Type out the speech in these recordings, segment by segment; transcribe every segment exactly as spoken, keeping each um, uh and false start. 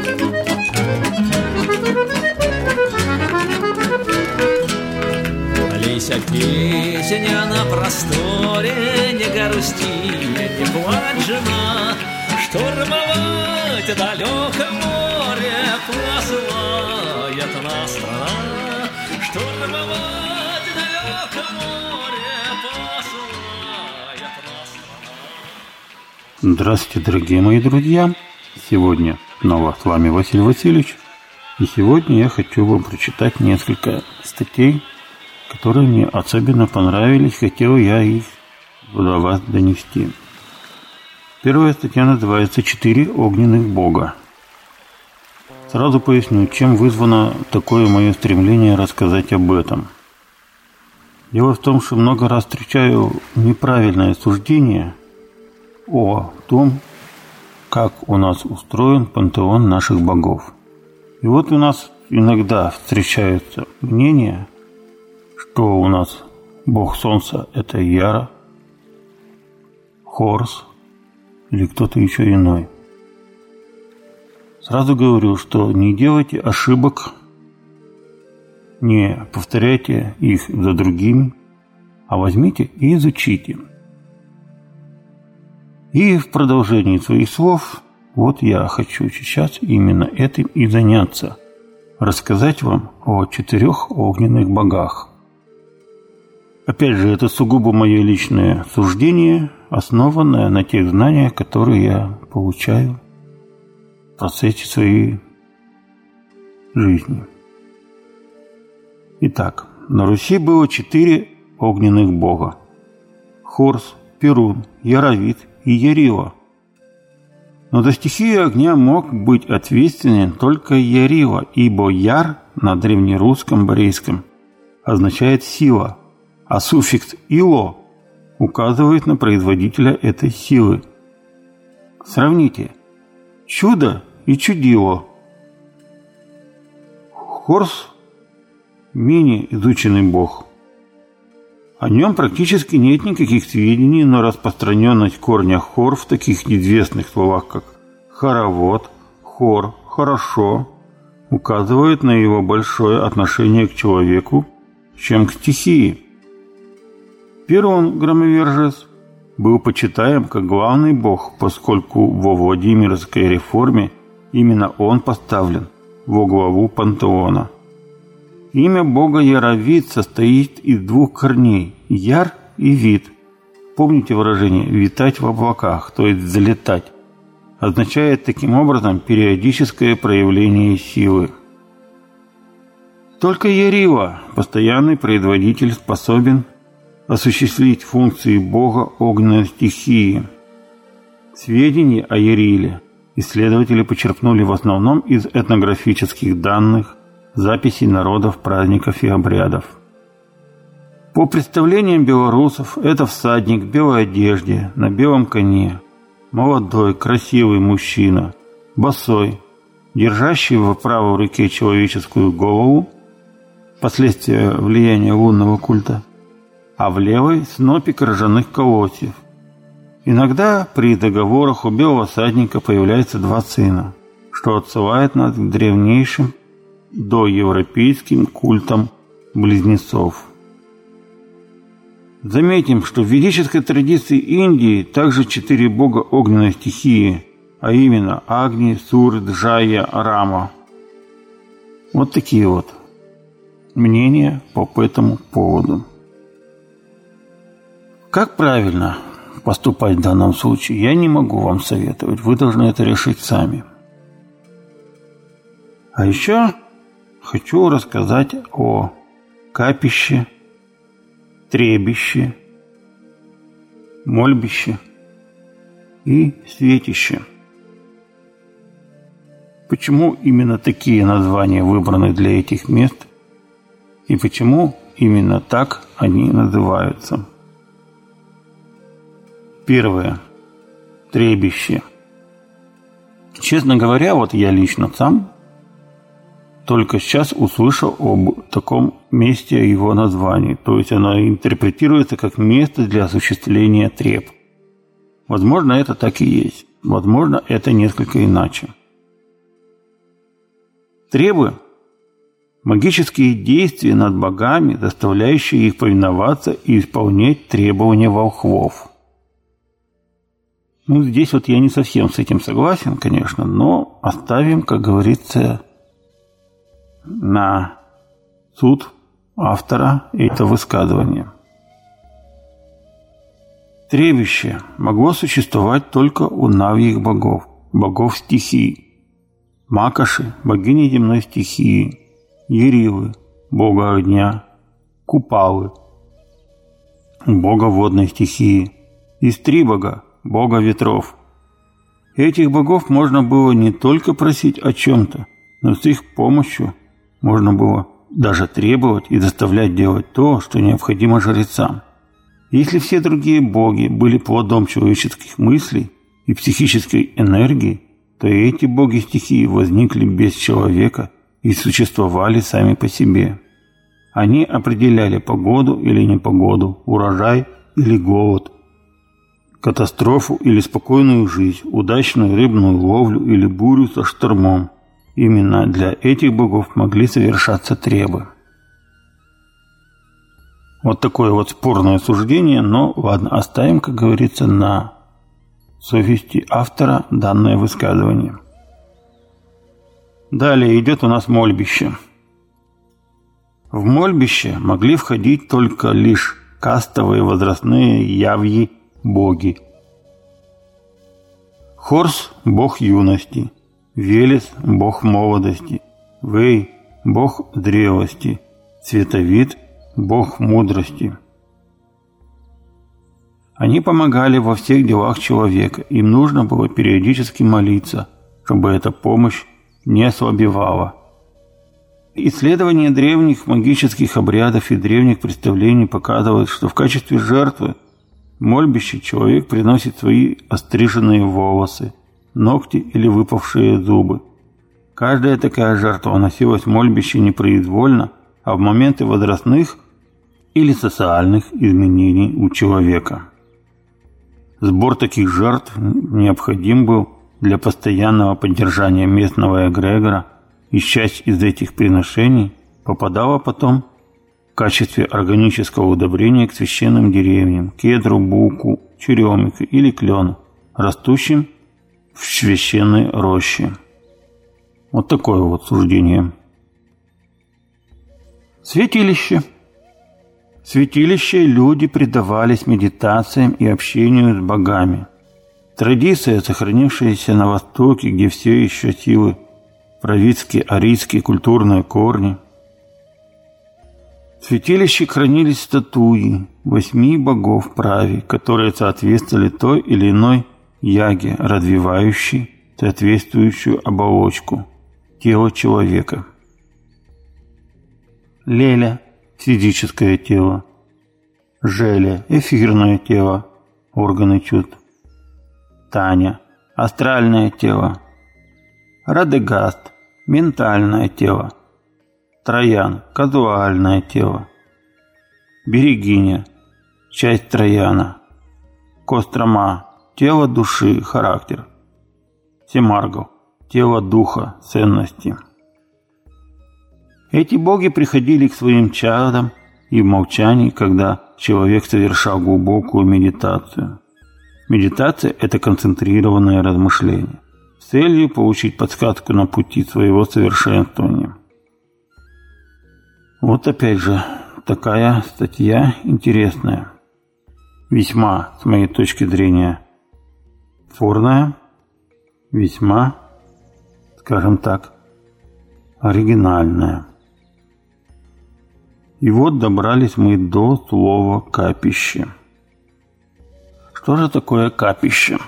Лися, песня на просторе, не грусти, не плачь, жена, штурмовать далекое море посылает нас страна, штурмовать далекое море посылает нас страна. Здравствуйте, дорогие мои друзья! Сегодня снова с вами Василий Васильевич, и сегодня я хочу вам прочитать несколько статей, которые мне особенно понравились, хотел я их до вас донести. Первая статья называется «Четыре огненных бога». Сразу поясню, чем вызвано такое мое стремление рассказать об этом. Дело в том, что много раз встречаю неправильное суждение о том, как у нас устроен пантеон наших богов. И вот у нас иногда встречаются мнения, что у нас бог солнца – это Яра, Хорс или кто-то еще иной. Сразу говорю, что не делайте ошибок, не повторяйте их за другими, а возьмите и изучите. И в продолжении своих слов, вот я хочу сейчас именно этим и заняться, рассказать вам о четырех огненных богах. Опять же, это сугубо мое личное суждение, основанное на тех знаниях, которые я получаю в процессе своей жизни. Итак, на Руси было четыре огненных бога: Хорс, Перун, Яровит и Ярила. Но за стихию огня мог быть ответственен только Ярила, ибо Яр на древнерусском борейском означает «сила», а суффикс «ило» указывает на производителя этой силы. Сравните чудо и чудило. Хорс – менее изученный бог. О нем практически нет никаких сведений, но распространенность корня «хор» в таких известных словах, как «хоровод», «хор», «хорошо» указывает на его большое отношение к человеку, чем к стихии. Перун, громовержец, был почитаем как главный бог, поскольку во Владимирской реформе именно он поставлен во главу пантеона. Имя бога Яровит состоит из двух корней – яр и вит. Помните выражение «витать в облаках», то есть «взлетать», означает таким образом периодическое проявление силы. Только Ярила, постоянный производитель, способен осуществить функции бога огненной стихии. Сведения о Яриле исследователи почерпнули в основном из этнографических данных, записей народов, праздников и обрядов. По представлениям белорусов, это всадник в белой одежде, на белом коне, молодой, красивый мужчина, босой, держащий в правой руке человеческую голову, последствия влияния лунного культа, а в левой – снопик ржаных колосьев. Иногда при договорах у белого всадника появляется два сына, что отсылает нас к древнейшим доевропейским культам близнецов. Заметим, что в ведической традиции Индии также четыре бога огненной стихии, а именно Агни, Сур, Джая, Рама. Вот такие вот мнения по этому поводу. Как правильно поступать в данном случае, я не могу вам советовать. Вы должны это решить сами. А еще хочу рассказать о капище, требище, мольбище и светище. Почему именно такие названия выбраны для этих мест и почему именно так они называются? Первое. Требище. Честно говоря, вот я лично сам только сейчас услышал об таком месте, его названии. То есть оно интерпретируется как место для осуществления треб. Возможно, это так и есть. Возможно, это несколько иначе. Требы – магические действия над богами, заставляющие их повиноваться и исполнять требования волхвов. Ну, здесь вот я не совсем с этим согласен, конечно, но оставим, как говорится, на суд автора это высказывание. Требище могло существовать только у навьих богов, богов стихий. Макоши – богини земной стихии, Ярилы – бога огня, Купалы – бога водной стихии, Истрибога – бога ветров. Этих богов можно было не только просить о чем-то, но с их помощью можно было даже требовать и заставлять делать то, что необходимо жрецам. Если все другие боги были плодом человеческих мыслей и психической энергии, то эти боги-стихии возникли без человека и существовали сами по себе. Они определяли погоду или непогоду, урожай или голод, катастрофу или спокойную жизнь, удачную рыбную ловлю или бурю со штормом. Именно для этих богов могли совершаться требы. Вот такое вот спорное суждение, но ладно, оставим, как говорится, на совести автора данное высказывание. Далее идет у нас мольбище. В мольбище могли входить только лишь кастовые возрастные явьи боги. Хорс – бог юности, Велес – бог молодости, Вей – бог зрелости, Световид – бог мудрости. Они помогали во всех делах человека, им нужно было периодически молиться, чтобы эта помощь не ослабевала. Исследования древних магических обрядов и древних представлений показывают, что в качестве жертвы в мольбище человек приносит свои остриженные волосы, ногти или выпавшие зубы. Каждая такая жертва носилась в мольбище непроизвольно, а в моменты возрастных или социальных изменений у человека. Сбор таких жертв необходим был для постоянного поддержания местного эгрегора, и часть из этих приношений попадала потом в качестве органического удобрения к священным деревьям, кедру, буку, черемику или клену, растущим в священной роще. Вот такое вот суждение. Святилище. В святилище люди предавались медитациям и общению с богами. Традиция, сохранившаяся на Востоке, где все еще силы правицкие, арийские культурные корни. В святилище хранились статуи восьми богов прави, которые соответствовали той или иной яге, развивающей соответствующую оболочку тела человека. Леля – физическое тело, Желя – эфирное тело, органы чувств, Таня – астральное тело, Радегаст – ментальное тело, Троян – казуальное тело, Берегиня – часть Трояна, Кострома – тело души, характер, Семаргл – тело духа, ценности. Эти боги приходили к своим чадам и в молчании, когда человек совершал глубокую медитацию. Медитация – это концентрированное размышление с целью получить подсказку на пути своего совершенствования. Вот опять же такая статья интересная, весьма, с моей точки зрения, спорная, весьма, скажем так, оригинальная. И вот добрались мы до слова «капище». Что же такое капище?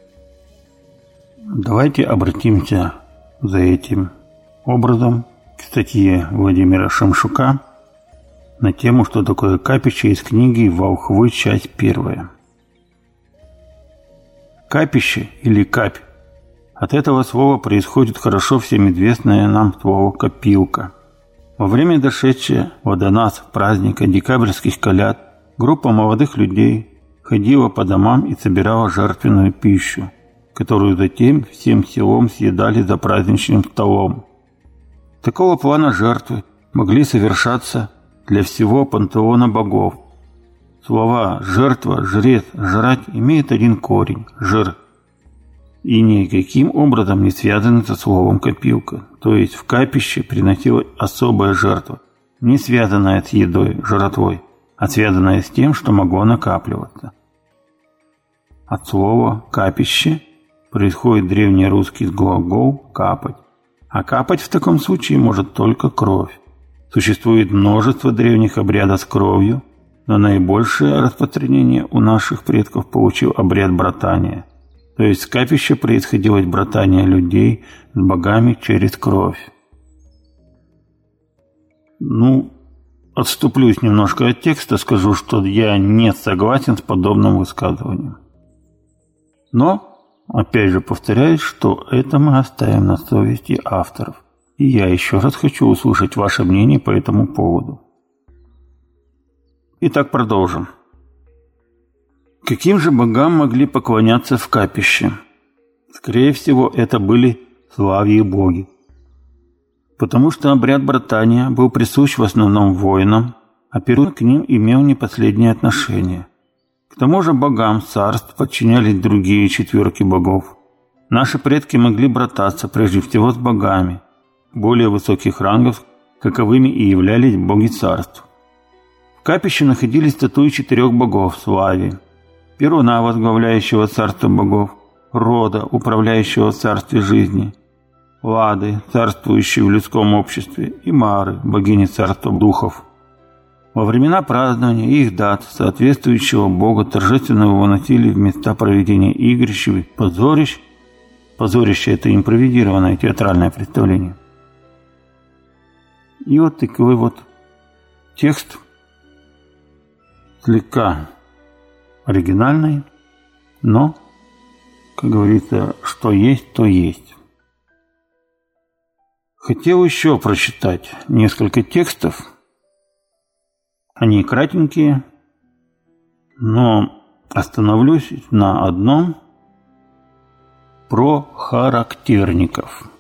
Давайте обратимся за этим образом к статье Владимира Шемшука на тему «Что такое капище» из книги «Волхвы. Часть первая». Капище или капь. От этого слова происходит хорошо всем известное нам слово «копилка». Во время дошедшего до нас праздника декабрьских коляд группа молодых людей ходила по домам и собирала жертвенную пищу, которую затем всем селом съедали за праздничным столом. Такого плана жертвы могли совершаться для всего пантеона богов. Слова «жертва», «жрец», «жрать» имеют один корень – «жир», и никаким образом не связаны со словом «копилка», то есть в капище приносилась особая жертва, не связанная с едой, жратвой, а связанная с тем, что могло накапливаться. От слова «капище» происходит древнерусский глагол «капать», а капать в таком случае может только кровь. Существует множество древних обрядов с кровью, но наибольшее распространение у наших предков получил обряд братания. То есть с капища происходило братание людей с богами через кровь. Ну, отступлюсь немножко от текста, скажу, что я не согласен с подобным высказыванием. Но, опять же повторяюсь, что это мы оставим на совести авторов. И я еще раз хочу услышать ваше мнение по этому поводу. Итак, продолжим. Каким же богам могли поклоняться в капище? Скорее всего, это были славьи боги. Потому что обряд братания был присущ в основном воинам, а период к ним имел не последнее отношение. К тому же богам царств подчинялись другие четверки богов. Наши предки могли брататься прежде всего с богами более высоких рангов, каковыми и являлись боги царств. В капище находились статуи четырех богов Слави, Перуна, возглавляющего царство богов, Рода, управляющего в царстве жизни, Лады, царствующей в людском обществе, и Мары, богини царства духов. Во времена празднования их дат, соответствующего бога, торжественно выносили в места проведения игрищ и позорищ. Позорище – это импровизированное театральное представление. И вот такой вот текст, слегка оригинальный, но, как говорится, что есть, то есть. Хотел еще прочитать несколько текстов. Они кратенькие, но остановлюсь на одном про характерников.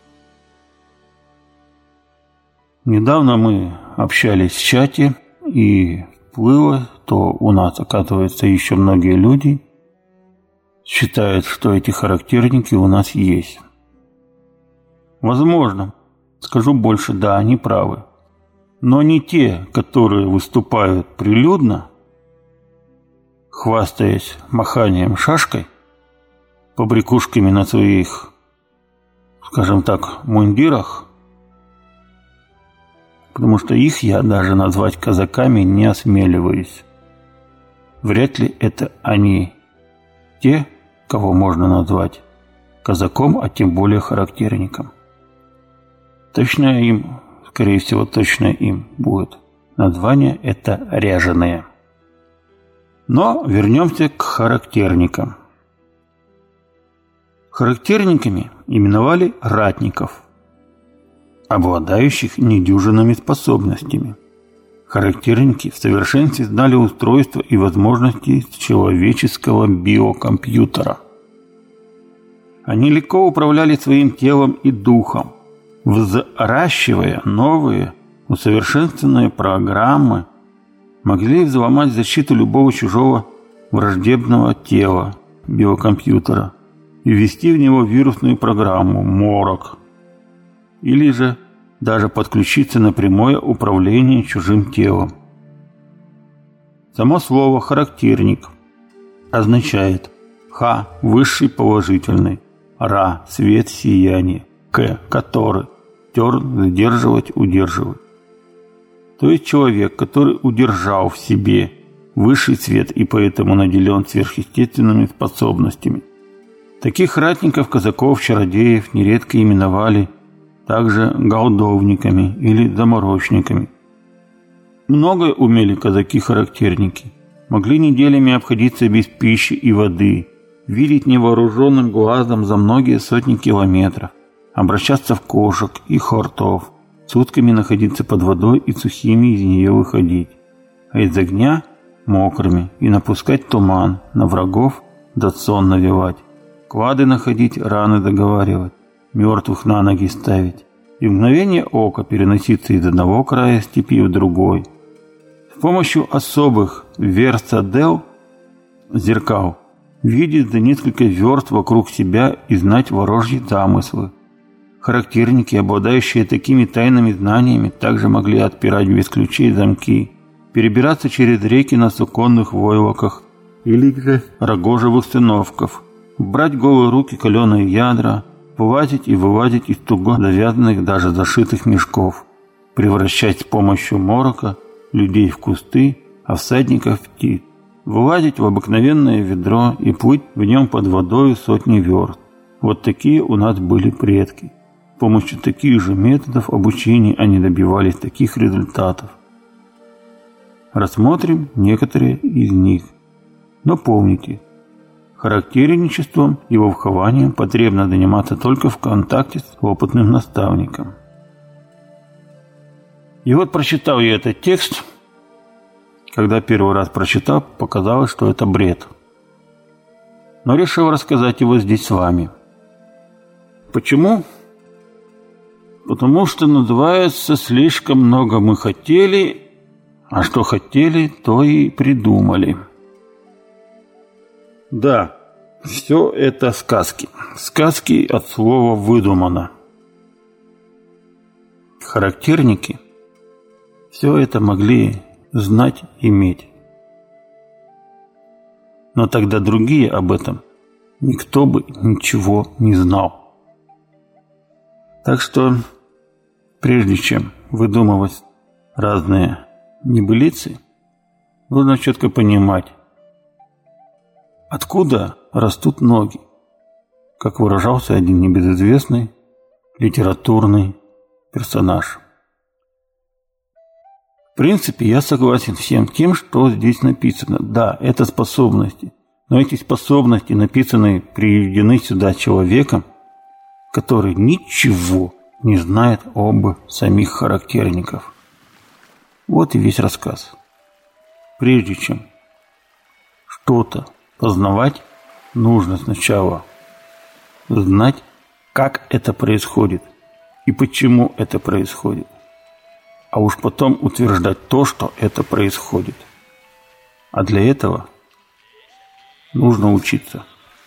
Недавно мы общались в чате, и всплыло, то у нас, оказывается, еще многие люди считают, что эти характерники у нас есть. Возможно, скажу больше, да, они правы. Но не те, которые выступают прилюдно, хвастаясь маханием шашкой, побрякушками на своих, скажем так, мундирах, потому что их я даже назвать казаками не осмеливаюсь. Вряд ли это они те, кого можно назвать казаком, а тем более характерником. Точно им, скорее всего, точно им будет название это ряженые. Но вернемся к характерникам. Характерниками именовали ратников, обладающих недюжинными способностями. Характерники в совершенстве знали устройство и возможности человеческого биокомпьютера. Они легко управляли своим телом и духом, взращивая новые, усовершенствованные программы, могли взломать защиту любого чужого враждебного тела, биокомпьютера, и ввести в него вирусную программу «Морок», или же даже подключиться на прямое управление чужим телом. Само слово «характерник» означает «ха» – высший положительный, «ра» – свет, сияние, «к» – который, «терн» – сдерживать, удерживать. То есть человек, который удержал в себе высший свет и поэтому наделен сверхъестественными способностями. Таких ратников, казаков, чародеев нередко именовали также голдовниками или заморочниками. Многое умели казаки-характерники. Могли неделями обходиться без пищи и воды, видеть невооруженным глазом за многие сотни километров, обращаться в кошек и хортов, сутками находиться под водой и сухими из нее выходить, а из огня мокрыми и напускать туман на врагов да сон навевать, клады находить, раны договаривать, мертвых на ноги ставить, и в мгновение ока переноситься из одного края степи в другой. С помощью особых верстадел, зеркал, видеть за несколько верст вокруг себя и знать ворожьи замыслы. Характерники, обладающие такими тайными знаниями, также могли отпирать без ключей замки, перебираться через реки на суконных войлоках или же рогожевых сыновков, брать голые руки каленые ядра, вылазить и вылазить из туго завязанных, даже зашитых мешков, превращать с помощью морока людей в кусты, а всадников в птиц, вылазить в обыкновенное ведро и плыть в нем под водой сотни верст. Вот такие у нас были предки. С помощью таких же методов обучения они добивались таких результатов. Рассмотрим некоторые из них. Но помните, характерничеством и волхвованием потребно заниматься только в контакте с опытным наставником. И вот прочитал я этот текст. Когда первый раз прочитал, показалось, что это бред. Но решил рассказать его здесь с вами. Почему? Потому что называется «Слишком много мы хотели», а что хотели, то и придумали. Да, все это сказки. Сказки от слова «выдумано». Характерники все это могли знать, иметь. Но тогда другие об этом никто бы ничего не знал. Так что, прежде чем выдумывать разные небылицы, нужно четко понимать, откуда растут ноги, как выражался один небезызвестный литературный персонаж. В принципе, я согласен всем тем, что здесь написано. Да, это способности, но эти способности написаны, приведены сюда человеком, который ничего не знает об самих характерников. Вот и весь рассказ. Прежде чем что-то познавать, нужно сначала знать, как это происходит и почему это происходит, а уж потом утверждать то, что это происходит. А для этого нужно учиться.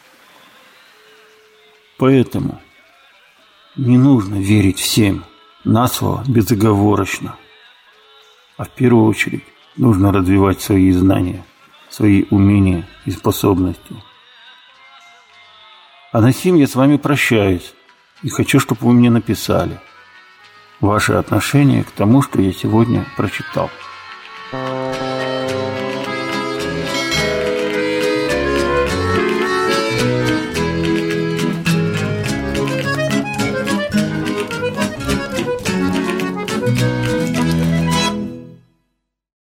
Поэтому не нужно верить всем на слово безоговорочно, а в первую очередь нужно развивать свои знания, свои умения и способности. А на сим я с вами прощаюсь и хочу, чтобы вы мне написали ваше отношение к тому, что я сегодня прочитал.